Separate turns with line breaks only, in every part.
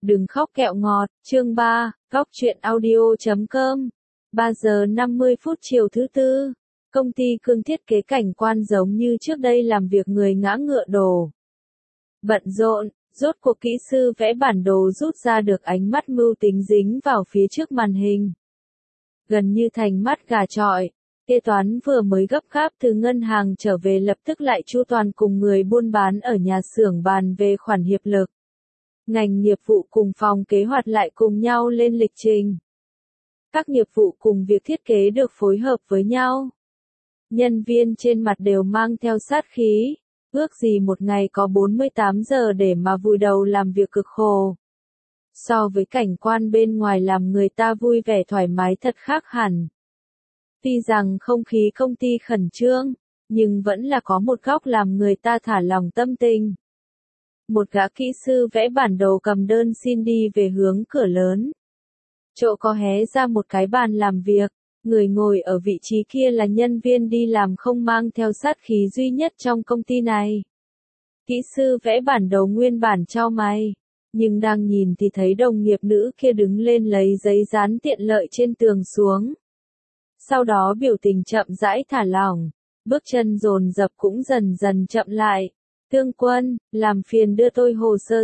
Đừng khóc kẹo ngọt, chương 3, góc truyện audio.com. 3 giờ 50 phút chiều thứ tư. Công ty Cương thiết kế cảnh quan giống như trước đây làm việc người ngã ngựa đổ. Bận rộn, rốt cuộc kỹ sư vẽ bản đồ rút ra được ánh mắt mưu tính dính vào phía trước màn hình. Gần như thành mắt gà chọi. Kế toán vừa mới gấp gáp từ ngân hàng trở về lập tức lại chu toàn cùng người buôn bán ở nhà xưởng bàn về khoản hiệp lực. Ngành nghiệp vụ cùng phòng kế hoạch lại cùng nhau lên lịch trình. Các nghiệp vụ cùng việc thiết kế được phối hợp với nhau. Nhân viên trên mặt đều mang theo sát khí, ước gì một ngày có 48 giờ để mà vùi đầu làm việc cực khổ. So với cảnh quan bên ngoài làm người ta vui vẻ thoải mái thật khác hẳn. Tuy rằng không khí công ty khẩn trương, nhưng vẫn là có một góc làm người ta thả lỏng tâm tình. Một gã kỹ sư vẽ bản đồ cầm đơn xin đi về hướng cửa lớn. Chỗ có hé ra một cái bàn làm việc, người ngồi ở vị trí kia là nhân viên đi làm không mang theo sát khí duy nhất trong công ty này. Kỹ sư vẽ bản đồ nguyên bản chau mày, nhưng đang nhìn thì thấy đồng nghiệp nữ kia đứng lên lấy giấy dán tiện lợi trên tường xuống. Sau đó biểu tình chậm rãi thả lỏng, bước chân dồn dập cũng dần dần chậm lại. Tương Quân, làm phiền đưa tôi hồ sơ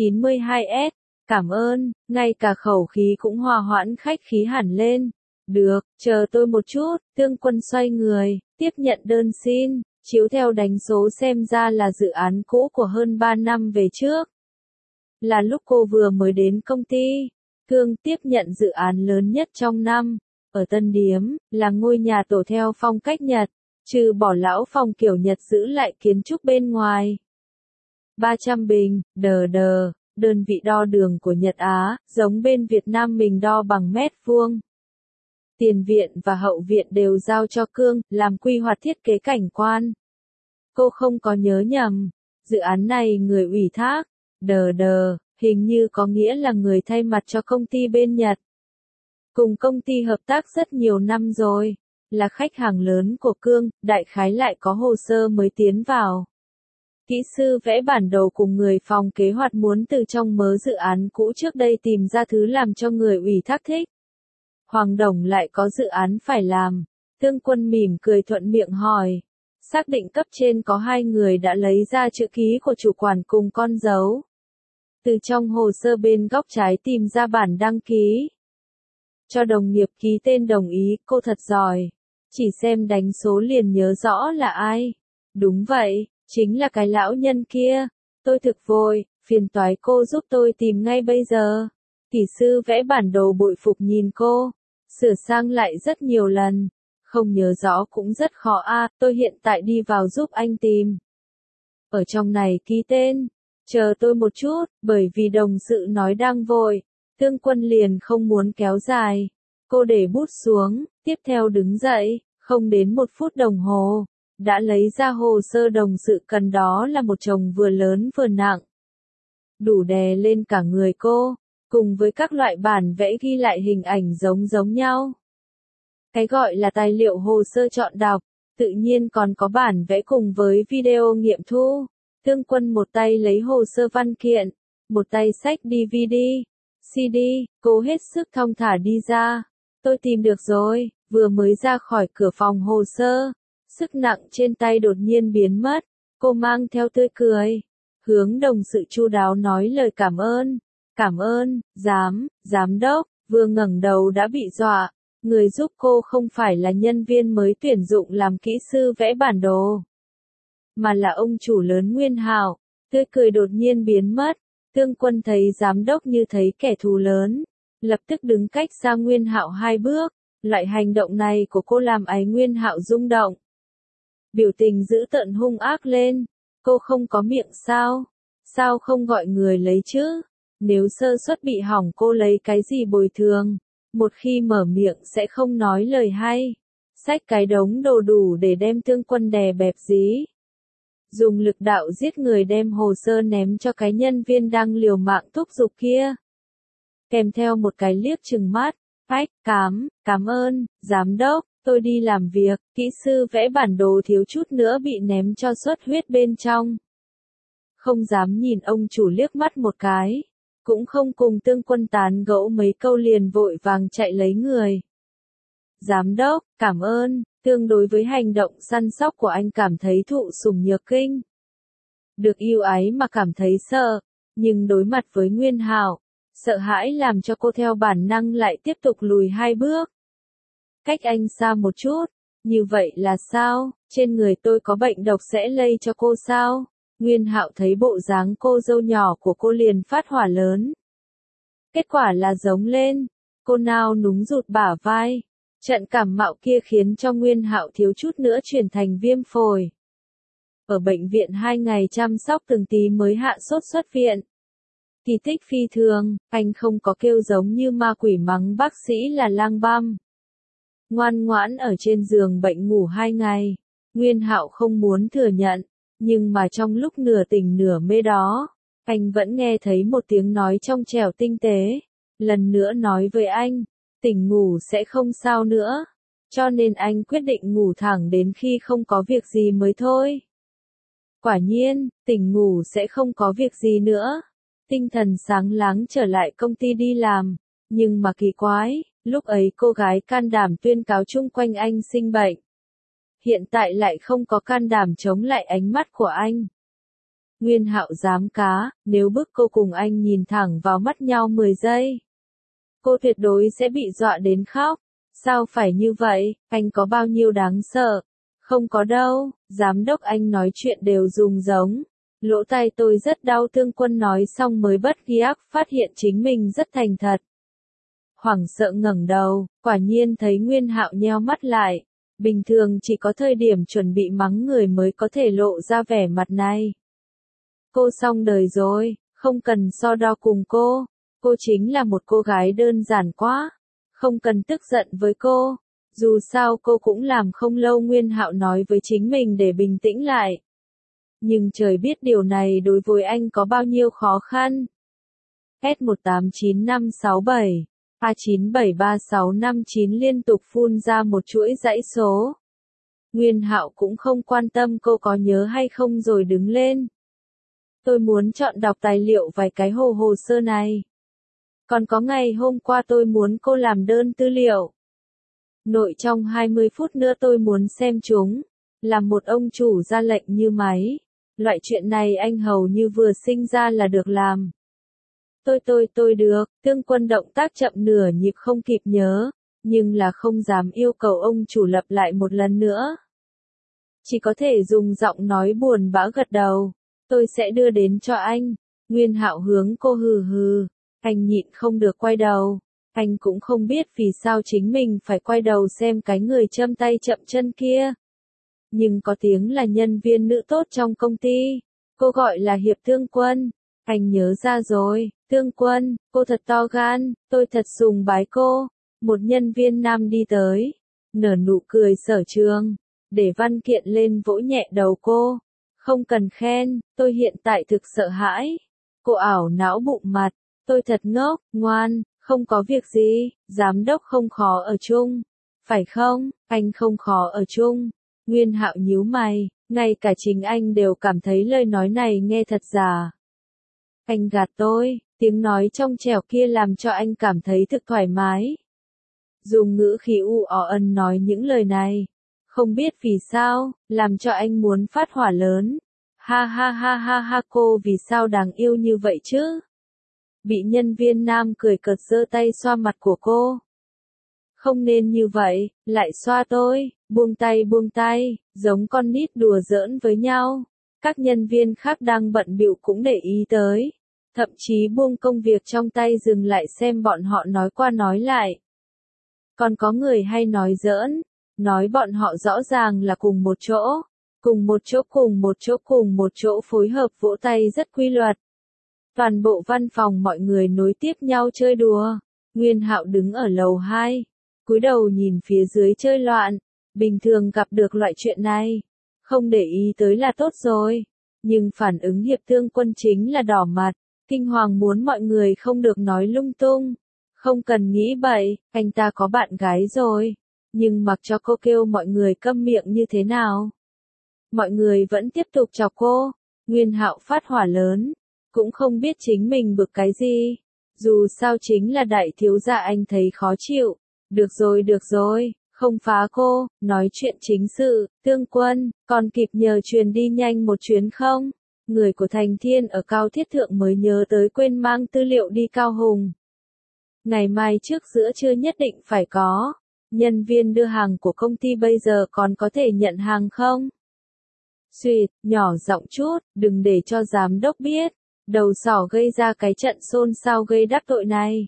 Z92S, cảm ơn, ngay cả khẩu khí cũng hòa hoãn khách khí hẳn lên. Được, chờ tôi một chút, Tương Quân xoay người, tiếp nhận đơn xin, chiếu theo đánh số xem ra là dự án cũ của hơn 3 năm về trước. Là lúc cô vừa mới đến công ty, Cương tiếp nhận dự án lớn nhất trong năm, ở Tân Điếm, là ngôi nhà tổ theo phong cách Nhật. Trừ bỏ lão phòng kiểu Nhật giữ lại kiến trúc bên ngoài. 300 bình, đơn vị đo đường của Nhật Á, giống bên Việt Nam mình đo bằng mét vuông. Tiền viện và hậu viện đều giao cho Cương, làm quy hoạch thiết kế cảnh quan. Cô không có nhớ nhầm, dự án này người ủy thác, hình như có nghĩa là người thay mặt cho công ty bên Nhật. Cùng công ty hợp tác rất nhiều năm rồi. Là khách hàng lớn của Cương, đại khái lại có hồ sơ mới tiến vào. Kỹ sư vẽ bản đồ cùng người phòng kế hoạch muốn từ trong mớ dự án cũ trước đây tìm ra thứ làm cho người ủy thác thích. Hoàng Đồng lại có dự án phải làm. Tương Quân mỉm cười thuận miệng hỏi. Xác định cấp trên có 2 người đã lấy ra chữ ký của chủ quản cùng con dấu. Từ trong hồ sơ bên góc trái tìm ra bản đăng ký. Cho đồng nghiệp ký tên đồng ý, cô thật giỏi. Chỉ xem đánh số liền nhớ rõ là ai. Đúng vậy, chính là cái lão nhân kia. Tôi thực vội, phiền toái cô giúp tôi tìm ngay bây giờ. Kỹ sư vẽ bản đồ bội phục nhìn cô. Sửa sang lại rất nhiều lần. Không nhớ rõ cũng rất khó tôi hiện tại đi vào giúp anh tìm. Ở trong này ký tên. Chờ tôi một chút, bởi vì đồng sự nói đang vội. Tương Quân liền không muốn kéo dài. Cô để bút xuống, tiếp theo đứng dậy, không đến 1 phút đồng hồ, đã lấy ra hồ sơ đồng sự cần đó là một chồng vừa lớn vừa nặng. Đủ đè lên cả người cô, cùng với các loại bản vẽ ghi lại hình ảnh giống nhau. Cái gọi là tài liệu hồ sơ chọn đọc, tự nhiên còn có bản vẽ cùng với video nghiệm thu. Tương Quân một tay lấy hồ sơ văn kiện, một tay xách DVD, CD, cô hết sức thong thả đi ra. Tôi tìm được rồi, vừa mới ra khỏi cửa phòng hồ sơ. Sức nặng trên tay đột nhiên biến mất, cô mang theo tươi cười. Hướng đồng sự chu đáo nói lời cảm ơn, giám đốc, vừa ngẩng đầu đã bị dọa. Người giúp cô không phải là nhân viên mới tuyển dụng làm kỹ sư vẽ bản đồ, mà là ông chủ lớn Nguyên Hạo. Tươi cười đột nhiên biến mất, Tương Quân thấy giám đốc như thấy kẻ thù lớn. Lập tức đứng cách xa Nguyên Hạo 2 bước, loại hành động này của cô làm ấy Nguyên Hạo rung động. Biểu tình dữ tợn hung ác lên, cô không có miệng sao? Sao không gọi người lấy chứ? Nếu sơ suất bị hỏng cô lấy cái gì bồi thường? Một khi mở miệng sẽ không nói lời hay. Xách cái đống đồ đủ để đem Tương Quân đè bẹp dí. Dùng lực đạo giết người đem hồ sơ ném cho cái nhân viên đang liều mạng thúc giục kia. Kèm theo một cái liếc trừng mắt, cảm ơn, giám đốc, tôi đi làm việc. Kỹ sư vẽ bản đồ thiếu chút nữa bị ném cho xuất huyết bên trong. Không dám nhìn ông chủ liếc mắt một cái. cũng không cùng Tương Quân tán gẫu mấy câu liền vội vàng chạy lấy người. Giám đốc, cảm ơn, tương đối với hành động săn sóc của anh cảm thấy thụ sủng nhược kinh. Được yêu ái mà cảm thấy sợ, nhưng đối mặt với Nguyên Hạo, sợ hãi làm cho cô theo bản năng lại tiếp tục lùi 2 bước. Cách anh xa một chút, như vậy là sao, trên người tôi có bệnh độc sẽ lây cho cô sao? Nguyên Hạo thấy bộ dáng cô dâu nhỏ của cô liền phát hỏa lớn. Kết quả là giống lên, cô nao núng rụt bả vai. Trận cảm mạo kia khiến cho Nguyên Hạo thiếu chút nữa chuyển thành viêm phổi. Ở bệnh viện 2 ngày chăm sóc từng tí mới hạ sốt xuất viện. Kỳ tích phi thường, anh không có kêu giống như ma quỷ mắng bác sĩ là lang băm. Ngoan ngoãn ở trên giường bệnh ngủ 2 ngày. Nguyên Hạo không muốn thừa nhận, nhưng mà trong lúc nửa tỉnh nửa mê đó, anh vẫn nghe thấy một tiếng nói trong trẻo tinh tế. Lần nữa nói với anh, tỉnh ngủ sẽ không sao nữa. Cho nên anh quyết định ngủ thẳng đến khi không có việc gì mới thôi. Quả nhiên, tỉnh ngủ sẽ không có việc gì nữa. Tinh thần sáng láng trở lại công ty đi làm. Nhưng mà kỳ quái, lúc ấy cô gái can đảm tuyên cáo chung quanh anh sinh bệnh. Hiện tại lại không có can đảm chống lại ánh mắt của anh. Nguyên Hạo dám cá, nếu bức cô cùng anh nhìn thẳng vào mắt nhau 10 giây. Cô tuyệt đối sẽ bị dọa đến khóc. Sao phải như vậy, anh có bao nhiêu đáng sợ? Không có đâu, giám đốc anh nói chuyện đều dùng giống. Lỗ tai tôi rất đau. Tương Quân nói xong mới bất giác phát hiện chính mình rất thành thật. Hoảng sợ ngẩng đầu, quả nhiên thấy Nguyên Hạo nheo mắt lại. Bình thường chỉ có thời điểm chuẩn bị mắng người mới có thể lộ ra vẻ mặt này. Cô xong đời rồi, không cần so đo cùng cô. Cô chính là một cô gái đơn giản quá. Không cần tức giận với cô. Dù sao cô cũng làm không lâu. Nguyên Hạo nói với chính mình để bình tĩnh lại. Nhưng trời biết điều này đối với anh có bao nhiêu khó khăn. S189567, A973659 liên tục phun ra một chuỗi dãy số. Nguyên Hạo cũng không quan tâm cô có nhớ hay không rồi đứng lên. Tôi muốn chọn đọc tài liệu vài cái hồ sơ này. Còn có ngày hôm qua tôi muốn cô làm đơn tư liệu. Nội trong 20 phút nữa tôi muốn xem chúng. Làm một ông chủ ra lệnh như máy. Loại chuyện này anh hầu như vừa sinh ra là được làm. Tôi được. Tương Quân động tác chậm nửa nhịp không kịp nhớ. Nhưng là không dám yêu cầu ông chủ lặp lại một lần nữa. Chỉ có thể dùng giọng nói buồn bã gật đầu. Tôi sẽ đưa đến cho anh. Nguyên Hạo hướng cô hừ hừ. Anh nhịn không được quay đầu. Anh cũng không biết vì sao chính mình phải quay đầu xem cái người châm tay chậm chân kia. Nhưng có tiếng là nhân viên nữ tốt trong công ty. Cô gọi là Hiệp Tương Quân. Anh nhớ ra rồi, Tương Quân, cô thật to gan, tôi thật sùng bái cô. Một nhân viên nam đi tới, nở nụ cười sở trường, để văn kiện lên vỗ nhẹ đầu cô. Không cần khen, tôi hiện tại thực sợ hãi. Cô ảo não bụng mặt, tôi thật ngốc, ngoan, không có việc gì, giám đốc không khó ở chung. Phải không, anh không khó ở chung. Nguyên Hạo nhíu mày, ngay cả chính anh đều cảm thấy lời nói này nghe thật giả. Anh gạt tôi, tiếng nói trong trẻo kia làm cho anh cảm thấy thực thoải mái. Dùng ngữ khí u ó ân nói những lời này. Không biết vì sao, làm cho anh muốn phát hỏa lớn. Ha ha ha ha ha, cô vì sao đáng yêu như vậy chứ? Bị nhân viên nam cười cợt giơ tay xoa mặt của cô. Không nên như vậy, lại xoa tôi, buông tay, giống con nít đùa giỡn với nhau. Các nhân viên khác đang bận bịu cũng để ý tới. Thậm chí buông công việc trong tay dừng lại xem bọn họ nói qua nói lại. Còn có người hay nói giỡn, nói bọn họ rõ ràng là cùng một chỗ phối hợp vỗ tay rất quy luật. Toàn bộ văn phòng mọi người nối tiếp nhau chơi đùa. Nguyên Hạo đứng ở lầu 2, cúi đầu nhìn phía dưới chơi loạn. Bình thường gặp được loại chuyện này, không để ý tới là tốt rồi. Nhưng phản ứng Hiệp Tương Quân chính là đỏ mặt, kinh hoàng muốn mọi người không được nói lung tung. Không cần nghĩ bậy, anh ta có bạn gái rồi. Nhưng mặc cho cô kêu mọi người câm miệng như thế nào. Mọi người vẫn tiếp tục chọc cô. Nguyên Hạo phát hỏa lớn. cũng không biết chính mình bực cái gì. Dù sao chính là đại thiếu gia, anh thấy khó chịu. Được rồi, không phá cô, nói chuyện chính sự, Tương Quân, còn kịp nhờ truyền đi nhanh một chuyến không? Người của Thành Thiên ở Cao Thiết Thượng mới nhớ tới quên mang tư liệu đi Cao Hùng. Ngày mai trước giữa trưa nhất định phải có. Nhân viên đưa hàng của công ty bây giờ còn có thể nhận hàng không? Xuyệt, nhỏ giọng chút, đừng để cho giám đốc biết. Đầu sỏ gây ra cái trận xôn xao gây đắc tội này.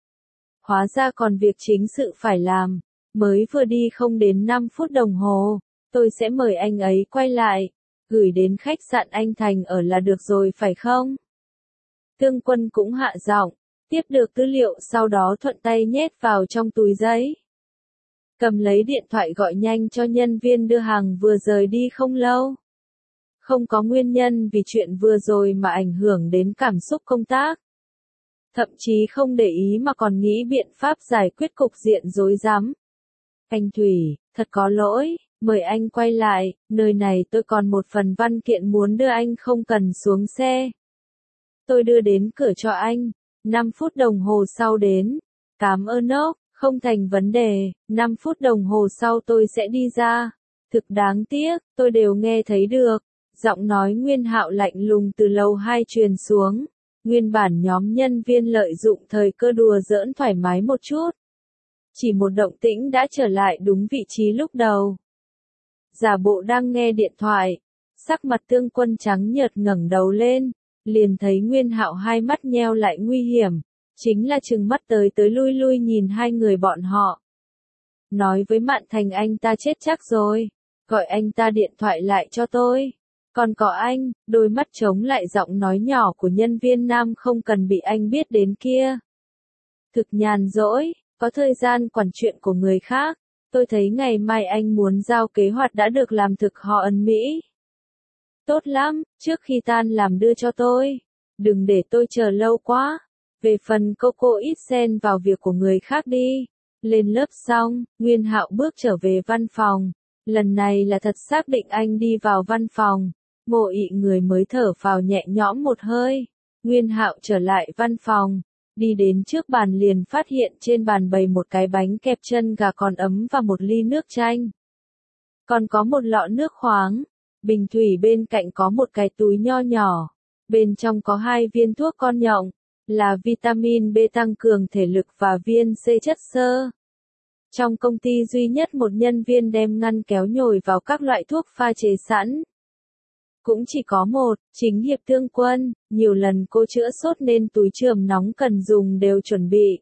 Hóa ra còn việc chính sự phải làm. Mới vừa đi không đến 5 phút đồng hồ. Tôi sẽ mời anh ấy quay lại. Gửi đến khách sạn anh Thành ở là được rồi phải không? Tương Quân cũng hạ giọng. Tiếp được tư liệu sau đó thuận tay nhét vào trong túi giấy. Cầm lấy điện thoại gọi nhanh cho nhân viên đưa hàng vừa rời đi không lâu. Không có nguyên nhân vì chuyện vừa rồi mà ảnh hưởng đến cảm xúc công tác. Thậm chí không để ý mà còn nghĩ biện pháp giải quyết cục diện rối rắm. Anh Thủy, thật có lỗi, mời anh quay lại, nơi này tôi còn một phần văn kiện muốn đưa anh, không cần xuống xe. Tôi đưa đến cửa cho anh, 5 phút đồng hồ sau đến. Cảm ơn ốc, không thành vấn đề, 5 phút đồng hồ sau tôi sẽ đi ra. Thực đáng tiếc, tôi đều nghe thấy được. Giọng nói Nguyên Hạo lạnh lùng từ lầu 2 truyền xuống. Nguyên bản nhóm nhân viên lợi dụng thời cơ đùa giỡn thoải mái một chút. Chỉ một động tĩnh đã trở lại đúng vị trí lúc đầu. Giả bộ đang nghe điện thoại. Sắc mặt Tương Quân trắng nhợt ngẩng đầu lên. Liền thấy Nguyên Hạo hai mắt nheo lại nguy hiểm. Chính là trừng mắt tới lui nhìn hai người bọn họ. Nói với Mạn Thành anh ta chết chắc rồi. Gọi anh ta điện thoại lại cho tôi. Còn có anh, đôi mắt trống lại giọng nói nhỏ của nhân viên nam không cần bị anh biết đến kia. Thực nhàn rỗi, có thời gian quản chuyện của người khác. Tôi thấy ngày mai anh muốn giao kế hoạch đã được làm thực họ ấn Mỹ. Tốt lắm, trước khi tan làm đưa cho tôi. Đừng để tôi chờ lâu quá. Về phần cô ít xen vào việc của người khác đi. Lên lớp xong, Nguyên Hạo bước trở về văn phòng. Lần này là thật xác định anh đi vào văn phòng. Ngộ Ị người mới thở phào nhẹ nhõm một hơi. Nguyên Hạo trở lại văn phòng. Đi đến trước bàn liền phát hiện trên bàn bày một cái bánh kẹp chân gà còn ấm và một ly nước chanh. Còn có một lọ nước khoáng. Bình thủy bên cạnh có một cái túi nho nhỏ. Bên trong có 2 viên thuốc con nhộng. Là vitamin B tăng cường thể lực và viên C chất xơ. Trong công ty duy nhất một nhân viên đem ngăn kéo nhồi vào các loại thuốc pha chế sẵn. Cũng chỉ có một, chính Hiệp Tương Quân, nhiều lần cô chữa sốt nên túi chườm nóng cần dùng đều chuẩn bị.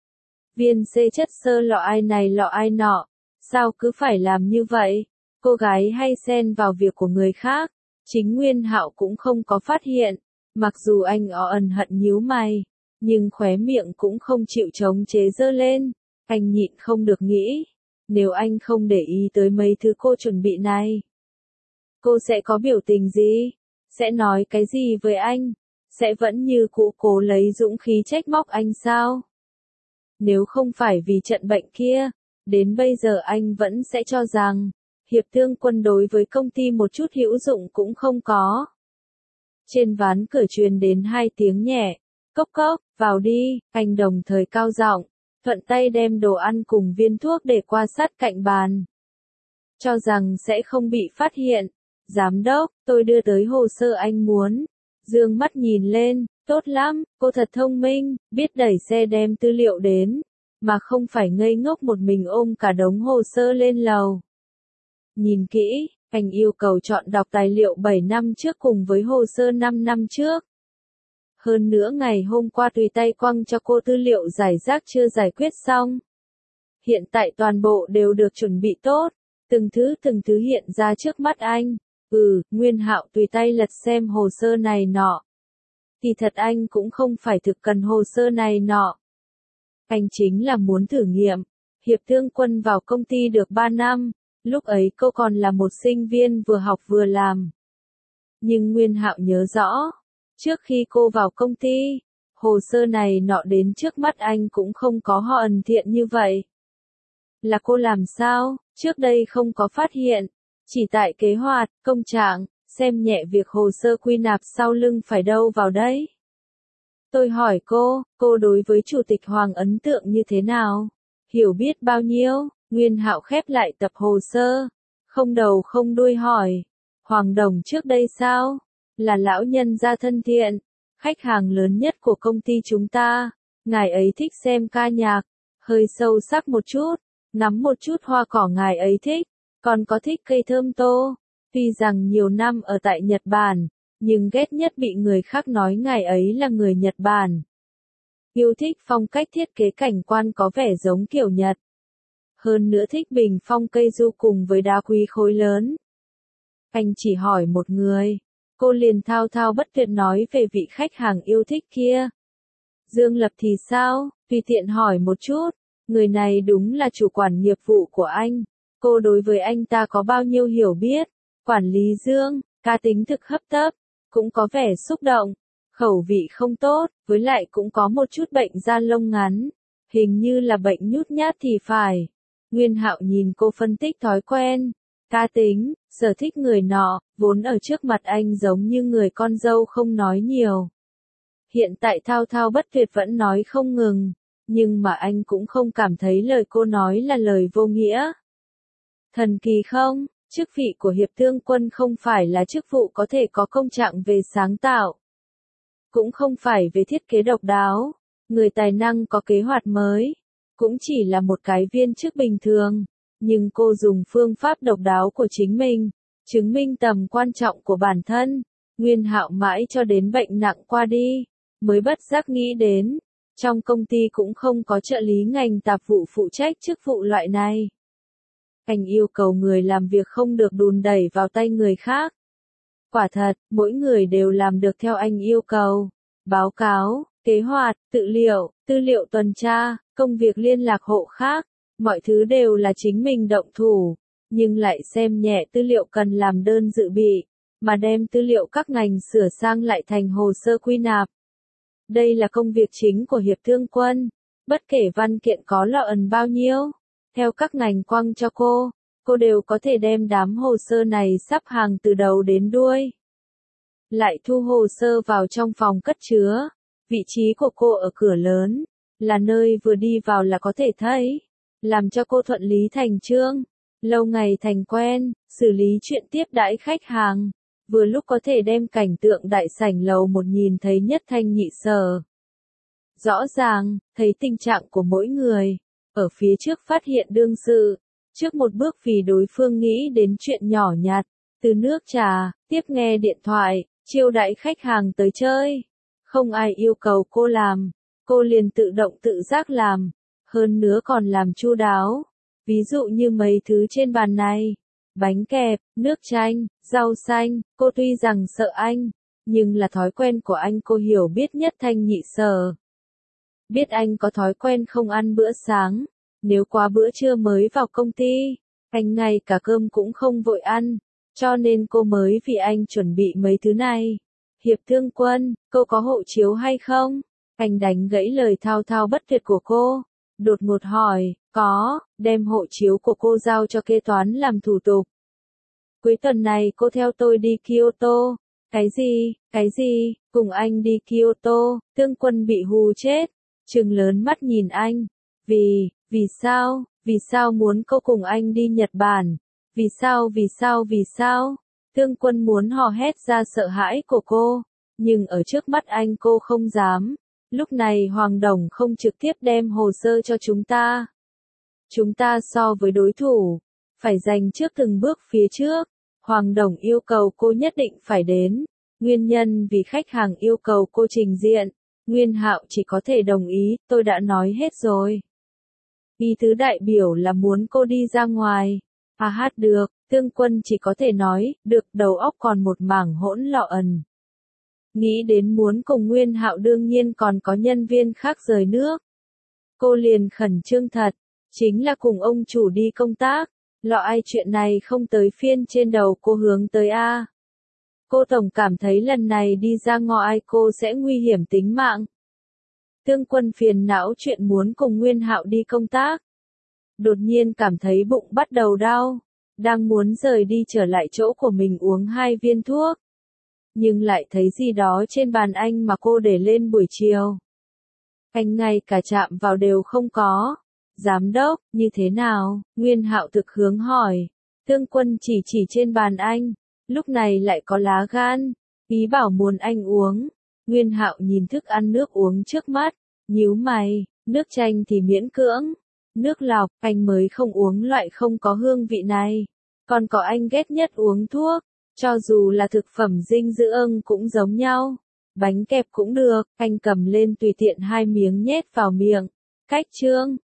Viên C chất xơ lọ ai này lọ ai nọ, sao cứ phải làm như vậy? Cô gái hay xen vào việc của người khác, chính Nguyên Hạo cũng không có phát hiện, mặc dù anh ẩn hận nhíu mày, nhưng khóe miệng cũng không chịu chống chế giơ lên, anh nhịn không được nghĩ, nếu anh không để ý tới mấy thứ cô chuẩn bị này. Cô sẽ có biểu tình gì? Sẽ nói cái gì với anh? Sẽ vẫn như cũ cố lấy dũng khí trách móc anh sao? Nếu không phải vì trận bệnh kia, đến bây giờ anh vẫn sẽ cho rằng, Hiệp Tương Quân đối với công ty một chút hữu dụng cũng không có. Trên ván cửa truyền đến 2 tiếng nhẹ, cốc cốc, vào đi, anh đồng thời cao giọng, thuận tay đem đồ ăn cùng viên thuốc để qua sát cạnh bàn. Cho rằng sẽ không bị phát hiện. Giám đốc, tôi đưa tới hồ sơ anh muốn. Dương mắt nhìn lên, tốt lắm, cô thật thông minh, biết đẩy xe đem tư liệu đến, mà không phải ngây ngốc một mình ôm cả đống hồ sơ lên lầu. Nhìn kỹ, anh yêu cầu chọn đọc tài liệu 7 năm trước cùng với hồ sơ 5 năm trước. Hơn nữa ngày hôm qua tùy tay quăng cho cô tư liệu giải rác chưa giải quyết xong. Hiện tại toàn bộ đều được chuẩn bị tốt, từng thứ hiện ra trước mắt anh. Nguyên Hạo tùy tay lật xem hồ sơ này nọ. Thì thật anh cũng không phải thực cần hồ sơ này nọ. Anh chính là muốn thử nghiệm. Hiệp Tương Quân vào công ty được 3 năm, lúc ấy cô còn là một sinh viên vừa học vừa làm. Nhưng Nguyên Hạo nhớ rõ, trước khi cô vào công ty, hồ sơ này nọ đến trước mắt anh cũng không có họ ẩn thiện như vậy. Là cô làm sao, trước đây không có phát hiện. Chỉ tại kế hoạch, công trạng, xem nhẹ việc hồ sơ quy nạp sau lưng phải đâu vào đấy. Tôi hỏi cô đối với Chủ tịch Hoàng ấn tượng như thế nào? Hiểu biết bao nhiêu? Nguyên Hạo khép lại tập hồ sơ, không đầu không đuôi hỏi. Hoàng Đồng trước đây sao? Là lão nhân gia thân thiện, khách hàng lớn nhất của công ty chúng ta. Ngài ấy thích xem ca nhạc, hơi sâu sắc một chút, ngắm một chút hoa cỏ ngài ấy thích, còn có thích cây thơm tô. Tuy rằng nhiều năm ở tại Nhật Bản, nhưng ghét nhất bị người khác nói ngài ấy là người Nhật Bản. Yêu thích phong cách thiết kế cảnh quan có vẻ giống kiểu Nhật. Hơn nữa thích bình phong cây du cùng với đá quý khối lớn. Anh chỉ hỏi một người, cô liền thao thao bất tuyệt nói về vị khách hàng yêu thích kia. Dương Lập thì sao? Tùy tiện hỏi một chút, người này đúng là chủ quản nghiệp vụ của anh. Cô đối với anh ta có bao nhiêu hiểu biết? Quản lý Dương, cá tính thực hấp tấp, cũng có vẻ xúc động, khẩu vị không tốt, với lại cũng có một chút bệnh da lông ngắn, hình như là bệnh nhút nhát thì phải. Nguyên Hạo nhìn cô phân tích thói quen, cá tính, sở thích người nọ, vốn ở trước mặt anh giống như người con dâu không nói nhiều. Hiện tại thao thao bất tuyệt vẫn nói không ngừng, nhưng mà anh cũng không cảm thấy lời cô nói là lời vô nghĩa. Thần kỳ không? Chức vị của Hiệp Thương Quân không phải là chức vụ có thể có công trạng về sáng tạo, cũng không phải về thiết kế độc đáo, người tài năng có kế hoạch mới, cũng chỉ là một cái viên chức bình thường, nhưng cô dùng phương pháp độc đáo của chính mình, chứng minh tầm quan trọng của bản thân. Nguyên Hạo mãi cho đến bệnh nặng qua đi, mới bất giác nghĩ đến, trong công ty cũng không có trợ lý ngành tạp vụ phụ trách chức vụ loại này. Anh yêu cầu người làm việc không được đùn đẩy vào tay người khác. Quả thật, mỗi người đều làm được theo anh yêu cầu. Báo cáo, kế hoạch, tư liệu tuần tra, công việc liên lạc hộ khác, mọi thứ đều là chính mình động thủ, nhưng lại xem nhẹ tư liệu cần làm đơn dự bị, mà đem tư liệu các ngành sửa sang lại thành hồ sơ quy nạp. Đây là công việc chính của Hiệp Thương Quân, bất kể văn kiện có lọ ẩn bao nhiêu, theo các ngành quăng cho cô đều có thể đem đám hồ sơ này sắp hàng từ đầu đến đuôi. Lại thu hồ sơ vào trong phòng cất chứa, vị trí của cô ở cửa lớn, là nơi vừa đi vào là có thể thấy, làm cho cô thuận lý thành chương, lâu ngày thành quen, xử lý chuyện tiếp đãi khách hàng, vừa lúc có thể đem cảnh tượng đại sảnh lầu một nhìn thấy nhất thanh nhị sở. Rõ ràng, thấy tình trạng của mỗi người, ở phía trước phát hiện đương sự, trước một bước vì đối phương nghĩ đến chuyện nhỏ nhặt, từ nước trà, tiếp nghe điện thoại, chiêu đãi khách hàng tới chơi. Không ai yêu cầu cô làm, cô liền tự động tự giác làm, hơn nữa còn làm chu đáo. Ví dụ như mấy thứ trên bàn này, bánh kẹp, nước chanh, rau xanh, cô tuy rằng sợ anh, nhưng là thói quen của anh cô hiểu biết nhất thanh nhị sở. Biết anh có thói quen không ăn bữa sáng, nếu quá bữa trưa mới vào công ty, anh ngay cả cơm cũng không vội ăn, cho nên cô mới vì anh chuẩn bị mấy thứ này. Hiệp Thương Quân, cô có hộ chiếu hay không? Anh đánh gãy lời thao thao bất tuyệt của cô, đột ngột hỏi, có, đem hộ chiếu của cô giao cho kế toán làm thủ tục. Cuối tuần này cô theo tôi đi Kyoto. Cái gì, cùng anh đi Kyoto? Thương Quân bị hù chết, trừng lớn mắt nhìn anh. Vì sao muốn cô cùng anh đi Nhật Bản? Vì sao? Thương Quân muốn hò hét ra sợ hãi của cô, nhưng ở trước mắt anh cô không dám. Lúc này Hoàng Đồng không trực tiếp đem hồ sơ cho chúng ta. Chúng ta so với đối thủ, phải giành trước từng bước phía trước. Hoàng Đồng yêu cầu cô nhất định phải đến. Nguyên nhân vì khách hàng yêu cầu cô trình diện. Nguyên Hạo chỉ có thể đồng ý, tôi đã nói hết rồi. Ý tứ đại biểu là muốn cô đi ra ngoài. Được, Thương Quân chỉ có thể nói, được, đầu óc còn một mảng hỗn lọ ẩn. Nghĩ đến muốn cùng Nguyên Hạo đương nhiên còn có nhân viên khác rời nước. Cô liền khẩn trương thật, chính là cùng ông chủ đi công tác, lọ ai chuyện này không tới phiên trên đầu cô hướng tới a. Cô tổng cảm thấy lần này đi ra ngoài cô sẽ nguy hiểm tính mạng. Thương Quân phiền não chuyện muốn cùng Nguyên Hạo đi công tác. Đột nhiên cảm thấy bụng bắt đầu đau, đang muốn rời đi trở lại chỗ của mình uống 2 viên thuốc. nhưng lại thấy gì đó trên bàn anh mà cô để lên buổi chiều. Anh ngay cả chạm vào đều không có. Giám đốc, như thế nào? Nguyên Hạo thực hướng hỏi. Tương Quân chỉ trên bàn anh, lúc này lại có lá gan, ý bảo muốn anh uống. Nguyên Hạo nhìn thức ăn nước uống trước mắt, nhíu mày, nước chanh thì miễn cưỡng, nước lọc, anh mới không uống loại không có hương vị này. Còn có anh ghét nhất uống thuốc, cho dù là thực phẩm dinh dưỡng cũng giống nhau. Bánh kẹp cũng được, anh cầm lên tùy tiện 2 miếng nhét vào miệng. Cách chương